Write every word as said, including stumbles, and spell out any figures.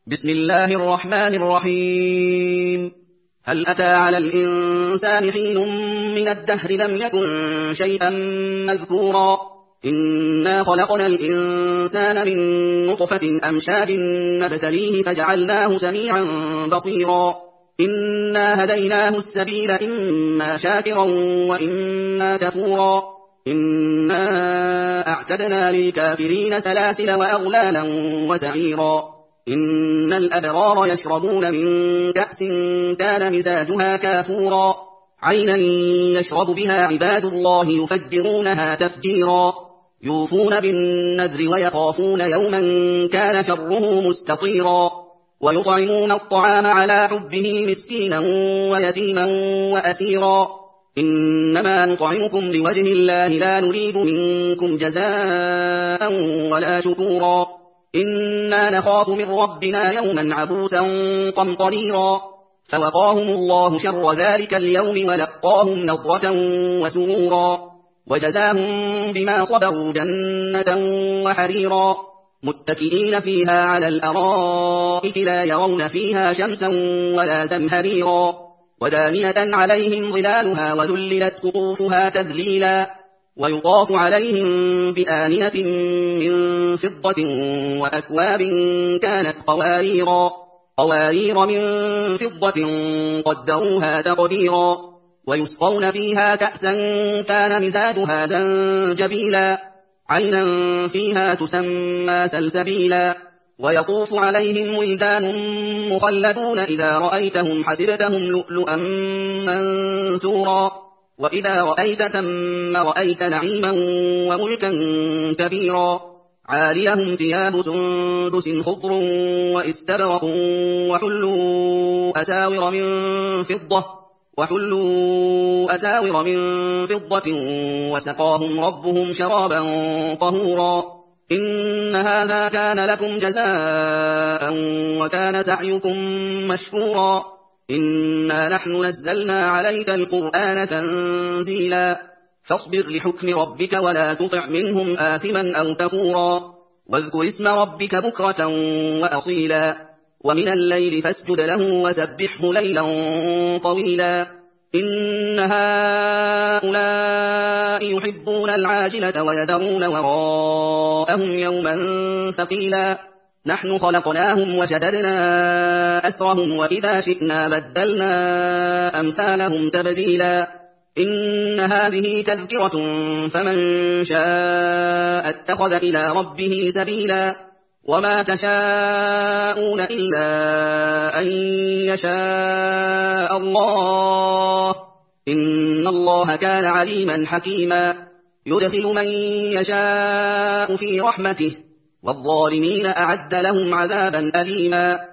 بسم الله الرحمن الرحيم. هل أتى على الإنسان حين من الدهر لم يكن شيئا مذكورا إنا خلقنا الإنسان من نطفة أمشاج نبتليه فجعلناه سميعا بصيرا إنا هديناه السبيل إما شاكرا وإما كفورا إنا أعتدنا للكافرين سلاسل وأغلالا وسعيرا إن الأبرار يشربون من كأس كان مزاجها كافورا عينا يشرب بها عباد الله يفجرونها تفجيرا يوفون بالنذر ويخافون يوما كان شره مستطيرا ويطعمون الطعام على حبه مسكينا ويتيما وأسيرا إنما نطعمكم لوجه الله لا نريد منكم جزاء ولا شكورا إنا نخاف من ربنا يوما عبوسا قمطريرا فوقاهم الله شر ذلك اليوم ولقاهم نضرة وسرورا وجزاهم بما صبروا جنة وحريرا متكئين فيها على الأرائك لا يرون فيها شمسا ولا زمهريرا ودانية عليهم ظلالها وذللت قطوفها تذليلا ويطاف عليهم بآنية من فضة وأكواب كانت قواريرا قوارير من فضة قدروها تقديرا ويسقون فيها كأسا كان مزاجها زنجبيلا عينا فيها تسمى سلسبيلا ويطوف عليهم ولدان مخلدون إذا رأيتهم حسبتهم لؤلؤا منثورا وإذا رأيت ثم رأيت نعيما وملكا كبيرا عاليهم ثياب سندس خضر واستبرق وحلوا أساور من فضة وحلوا أساور من فضة وسقاهم ربهم شرابا طهورا إن هذا كان لكم جزاء وكان سعيكم مشكورا إنا نحن نزلنا عليك القرآن تنزيلا فاصبر لحكم ربك ولا تطع منهم آثما أو كفورا واذكر اسم ربك بكرة وأصيلا ومن الليل فاسجد له وسبحه ليلا طويلا إن هؤلاء يحبون العاجلة ويذرون وراءهم يوما ثقيلا نحن خلقناهم وشددنا أسرهم وإذا شئنا بدلنا أمثالهم تبديلا إن هذه تذكرة فمن شاء اتخذ إلى ربه سبيلا وما تشاءون إلا أن يشاء الله إن الله كان عليما حكيما يدخل من يشاء في رحمته والظالمين أعد لهم عذابا أليما